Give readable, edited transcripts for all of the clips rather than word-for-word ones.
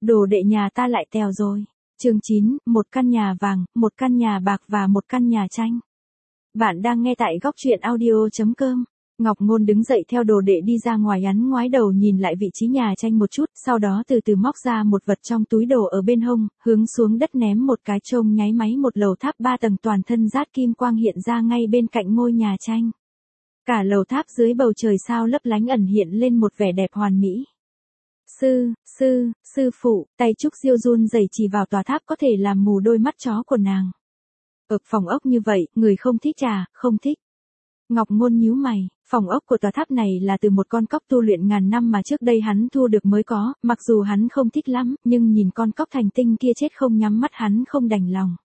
Đồ đệ nhà ta lại tèo rồi. Chương 9, một căn nhà vàng, một căn nhà bạc và một căn nhà tranh. Bạn đang nghe tại góc truyện audio.com. Ngọc Ngôn đứng dậy theo đồ đệ đi ra ngoài, hắn ngoái đầu nhìn lại vị trí nhà tranh một chút, sau đó từ từ móc ra một vật trong túi đồ ở bên hông, hướng xuống đất ném một cái, trông nháy máy một lầu tháp 3 tầng toàn thân rát kim quang hiện ra ngay bên cạnh ngôi nhà tranh. Cả lầu tháp dưới bầu trời sao lấp lánh ẩn hiện lên một vẻ đẹp hoàn mỹ. Sư phụ, tay Trúc Diêu run rẩy chỉ vào tòa tháp có thể làm mù đôi mắt chó của nàng. Ở phòng ốc như vậy, người không thích à, không thích. Ngọc Ngôn nhíu mày, phòng ốc của tòa tháp này là từ một con cóc tu luyện ngàn năm mà trước đây hắn thu được mới có, mặc dù hắn không thích lắm, nhưng nhìn con cóc thành tinh kia chết không nhắm mắt hắn không đành lòng.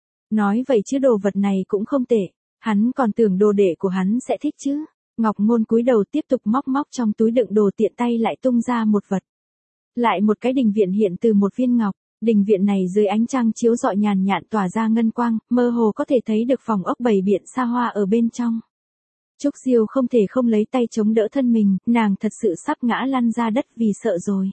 Nói vậy chứ đồ vật này cũng không tệ, hắn còn tưởng đồ đệ của hắn sẽ thích chứ. Ngọc Ngôn cúi đầu tiếp tục móc trong túi đựng đồ, tiện tay lại tung ra một vật. Lại một cái đình viện hiện từ một viên ngọc, đình viện này dưới ánh trăng chiếu rọi nhàn nhạt tỏa ra ngân quang, mơ hồ có thể thấy được phòng ốc bày biện xa hoa ở bên trong. Trúc Diêu không thể không lấy tay chống đỡ thân mình, nàng thật sự sắp ngã lăn ra đất vì sợ rồi.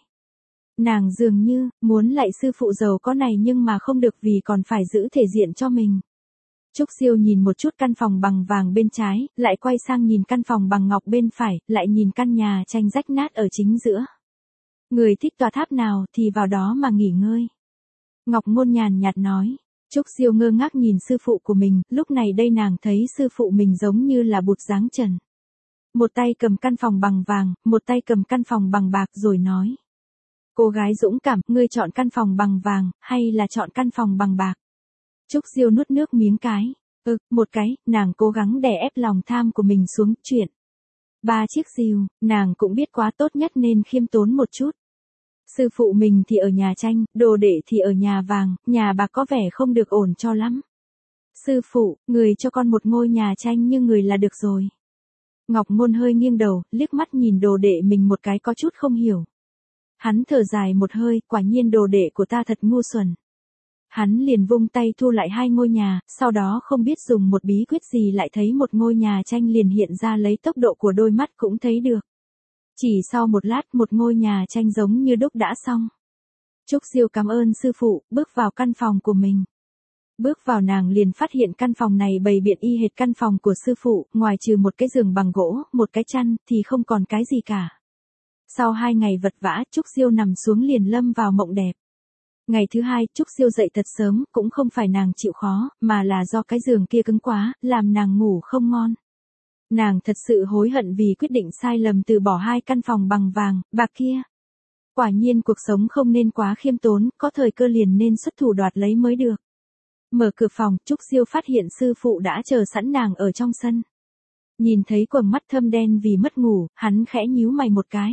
Nàng dường như muốn lạy sư phụ giàu có này nhưng mà không được vì còn phải giữ thể diện cho mình. Trúc Diêu nhìn một chút căn phòng bằng vàng bên trái, lại quay sang nhìn căn phòng bằng ngọc bên phải, lại nhìn căn nhà tranh rách nát ở chính giữa. Người thích tòa tháp nào thì vào đó mà nghỉ ngơi. Ngọc Ngôn nhàn nhạt nói. Trúc Diêu ngơ ngác nhìn sư phụ của mình, lúc này đây nàng thấy sư phụ mình giống như là bụt dáng trần. Một tay cầm căn phòng bằng vàng, một tay cầm căn phòng bằng bạc rồi nói. Cô gái dũng cảm, ngươi chọn căn phòng bằng vàng, hay là chọn căn phòng bằng bạc? Trúc Diêu nuốt nước miếng cái. Một cái, nàng cố gắng đè ép lòng tham của mình xuống, chuyện. 3 chiếc rìu, nàng cũng biết quá tốt nhất nên khiêm tốn một chút. Sư phụ mình thì ở nhà tranh, đồ đệ thì ở nhà vàng, nhà bạc có vẻ không được ổn cho lắm. Sư phụ, người cho con một ngôi nhà tranh như người là được rồi. Ngọc Ngôn hơi nghiêng đầu, liếc mắt nhìn đồ đệ mình một cái có chút không hiểu. Hắn thở dài một hơi, quả nhiên đồ đệ của ta thật ngu xuẩn. Hắn liền vung tay thu lại 2 ngôi nhà, sau đó không biết dùng một bí quyết gì lại thấy một ngôi nhà tranh liền hiện ra, lấy tốc độ của đôi mắt cũng thấy được. Chỉ sau một lát một ngôi nhà tranh giống như đúc đã xong. Trúc Diêu cảm ơn sư phụ, bước vào căn phòng của mình. Bước vào nàng liền phát hiện căn phòng này bày biện y hệt căn phòng của sư phụ, ngoài trừ một cái giường bằng gỗ, một cái chăn, thì không còn cái gì cả. Sau 2 ngày vật vã, Trúc Diêu nằm xuống liền lâm vào mộng đẹp. Ngày thứ 2, Trúc Diêu dậy thật sớm, cũng không phải nàng chịu khó, mà là do cái giường kia cứng quá, làm nàng ngủ không ngon. Nàng thật sự hối hận vì quyết định sai lầm từ bỏ 2 căn phòng bằng vàng, bạc kia. Quả nhiên cuộc sống không nên quá khiêm tốn, có thời cơ liền nên xuất thủ đoạt lấy mới được. Mở cửa phòng, Trúc Diêu phát hiện sư phụ đã chờ sẵn nàng ở trong sân. Nhìn thấy quầng mắt thâm đen vì mất ngủ, hắn khẽ nhíu mày một cái.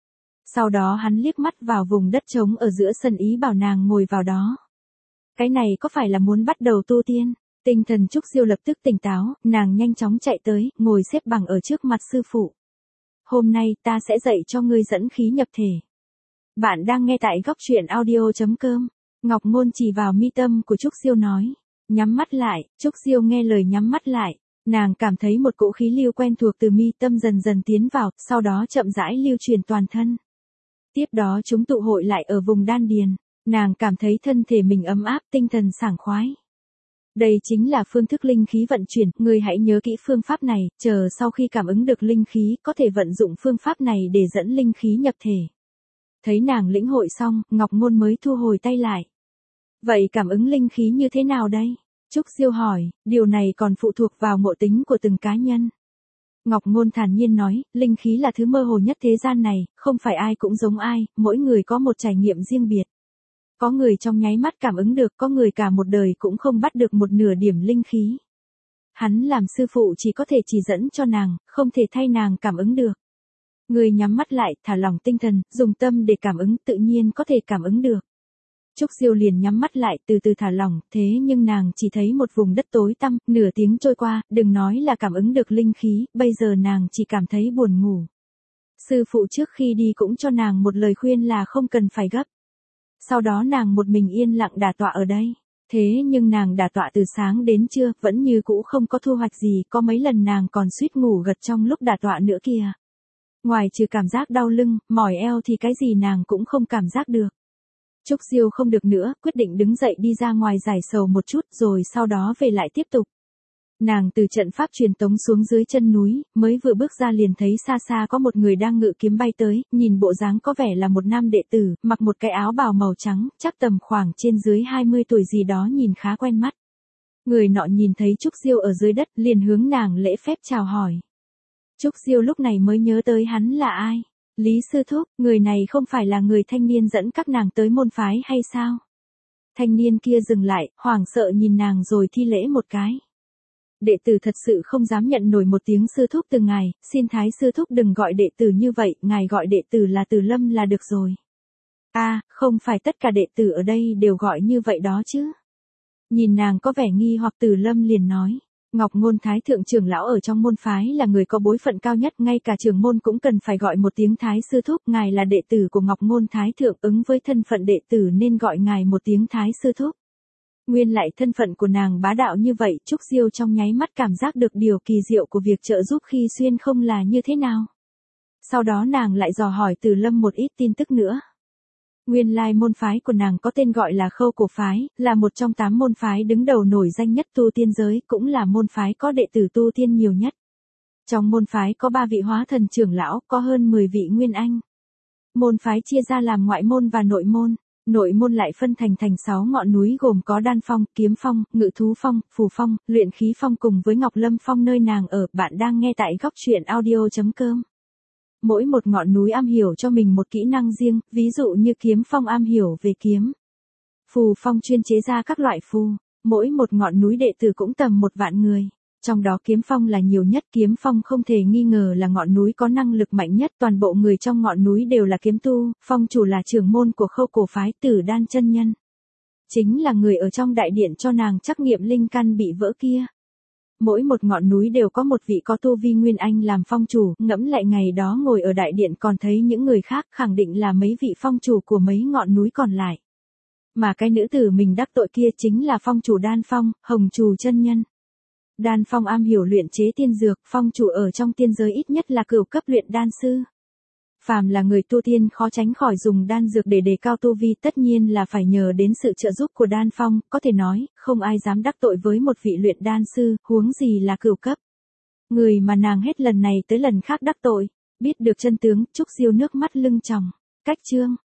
Sau đó hắn liếc mắt vào vùng đất trống ở giữa sân, ý bảo nàng ngồi vào đó. Cái này có phải là muốn bắt đầu tu tiên? Tinh thần Trúc Diêu lập tức tỉnh táo, nàng nhanh chóng chạy tới, ngồi xếp bằng ở trước mặt sư phụ. Hôm nay ta sẽ dạy cho ngươi dẫn khí nhập thể. Bạn đang nghe tại góc truyện audio.com. Ngọc Ngôn chỉ vào mi tâm của Trúc Diêu nói. Nhắm mắt lại, Trúc Diêu nghe lời nhắm mắt lại. Nàng cảm thấy một cỗ khí lưu quen thuộc từ mi tâm dần dần tiến vào, sau đó chậm rãi lưu truyền toàn thân. Tiếp đó chúng tụ hội lại ở vùng đan điền. Nàng cảm thấy thân thể mình ấm áp, tinh thần sảng khoái. Đây chính là phương thức linh khí vận chuyển, ngươi hãy nhớ kỹ phương pháp này, chờ sau khi cảm ứng được linh khí, có thể vận dụng phương pháp này để dẫn linh khí nhập thể. Thấy nàng lĩnh hội xong, Ngọc Ngôn mới thu hồi tay lại. Vậy cảm ứng linh khí như thế nào đây? Trúc Diêu hỏi, điều này còn phụ thuộc vào ngộ tính của từng cá nhân. Ngọc Ngôn thản nhiên nói, linh khí là thứ mơ hồ nhất thế gian này, không phải ai cũng giống ai, mỗi người có một trải nghiệm riêng biệt. Có người trong nháy mắt cảm ứng được, có người cả một đời cũng không bắt được một nửa điểm linh khí. Hắn làm sư phụ chỉ có thể chỉ dẫn cho nàng, không thể thay nàng cảm ứng được. Người nhắm mắt lại, thả lỏng tinh thần, dùng tâm để cảm ứng, tự nhiên có thể cảm ứng được. Trúc Diêu liền nhắm mắt lại, từ từ thả lỏng, thế nhưng nàng chỉ thấy một vùng đất tối tăm, nửa tiếng trôi qua, đừng nói là cảm ứng được linh khí, bây giờ nàng chỉ cảm thấy buồn ngủ. Sư phụ trước khi đi cũng cho nàng một lời khuyên là không cần phải gấp. Sau đó nàng một mình yên lặng đả tọa ở đây. Thế nhưng nàng đả tọa từ sáng đến trưa, vẫn như cũ không có thu hoạch gì, có mấy lần nàng còn suýt ngủ gật trong lúc đả tọa nữa kìa. Ngoài trừ cảm giác đau lưng, mỏi eo thì cái gì nàng cũng không cảm giác được. Trúc Diêu không được nữa, quyết định đứng dậy đi ra ngoài giải sầu một chút rồi sau đó về lại tiếp tục. Nàng từ trận pháp truyền tống xuống dưới chân núi, mới vừa bước ra liền thấy xa xa có một người đang ngự kiếm bay tới, nhìn bộ dáng có vẻ là một nam đệ tử, mặc một cái áo bào màu trắng, chắc tầm khoảng trên dưới 20 tuổi gì đó, nhìn khá quen mắt. Người nọ nhìn thấy Trúc Diêu ở dưới đất, liền hướng nàng lễ phép chào hỏi. Trúc Diêu lúc này mới nhớ tới hắn là ai. Lý sư thúc, người này không phải là người thanh niên dẫn các nàng tới môn phái hay sao? Thanh niên kia dừng lại, hoảng sợ nhìn nàng rồi thi lễ một cái. Đệ tử thật sự không dám nhận nổi một tiếng sư thúc từ ngài, xin Thái sư thúc đừng gọi đệ tử như vậy, ngài gọi đệ tử là Từ Lâm là được rồi. Không phải tất cả đệ tử ở đây đều gọi như vậy đó chứ. Nhìn nàng có vẻ nghi hoặc, Từ Lâm liền nói. Ngọc Ngôn Thái thượng trưởng lão ở trong môn phái là người có bối phận cao nhất, ngay cả trưởng môn cũng cần phải gọi một tiếng Thái sư thúc, ngài là đệ tử của Ngọc Ngôn Thái thượng, ứng với thân phận đệ tử nên gọi ngài một tiếng Thái sư thúc. Nguyên lại thân phận của nàng bá đạo như vậy, Trúc Diêu trong nháy mắt cảm giác được điều kỳ diệu của việc trợ giúp khi xuyên không là như thế nào. Sau đó nàng lại dò hỏi Từ Lâm một ít tin tức nữa. Nguyên lai môn phái của nàng có tên gọi là Khâu Cổ phái, là một trong 8 môn phái đứng đầu nổi danh nhất tu tiên giới, cũng là môn phái có đệ tử tu tiên nhiều nhất. Trong môn phái có 3 vị hóa thần trưởng lão, có hơn 10 vị nguyên anh. Môn phái chia ra làm ngoại môn và nội môn. Nội môn lại phân thành 6 ngọn núi gồm có Đan Phong, Kiếm Phong, Ngự Thú Phong, Phù Phong, Luyện Khí Phong cùng với Ngọc Lâm Phong nơi nàng ở. Bạn đang nghe tại Góc Truyện Audio.com. Mỗi một ngọn núi am hiểu cho mình một kỹ năng riêng, ví dụ như Kiếm Phong am hiểu về kiếm. Phù Phong chuyên chế ra các loại phù. Mỗi một ngọn núi đệ tử cũng tầm 1 vạn người. Trong đó Kiếm Phong là nhiều nhất, Kiếm Phong không thể nghi ngờ là ngọn núi có năng lực mạnh nhất, toàn bộ người trong ngọn núi đều là kiếm tu, phong chủ là trưởng môn của Khâu Cổ phái, Tử Đan chân nhân. Chính là người ở trong đại điện cho nàng trắc nghiệm linh căn bị vỡ kia. Mỗi một ngọn núi đều có một vị có tu vi nguyên anh làm phong chủ, ngẫm lại ngày đó ngồi ở đại điện còn thấy những người khác, khẳng định là mấy vị phong chủ của mấy ngọn núi còn lại. Mà cái nữ tử mình đắc tội kia chính là phong chủ Đan Phong, Hồng Trù chân nhân. Đan Phong am hiểu luyện chế tiên dược, phong chủ ở trong tiên giới ít nhất là cửu cấp luyện đan sư. Phàm là người tu tiên khó tránh khỏi dùng đan dược để đề cao tu vi, tất nhiên là phải nhờ đến sự trợ giúp của Đan Phong, có thể nói, không ai dám đắc tội với một vị luyện đan sư, huống gì là cửu cấp. Người mà nàng hết lần này tới lần khác đắc tội, biết được chân tướng, Trúc Diêu nước mắt lưng tròng. Cách chương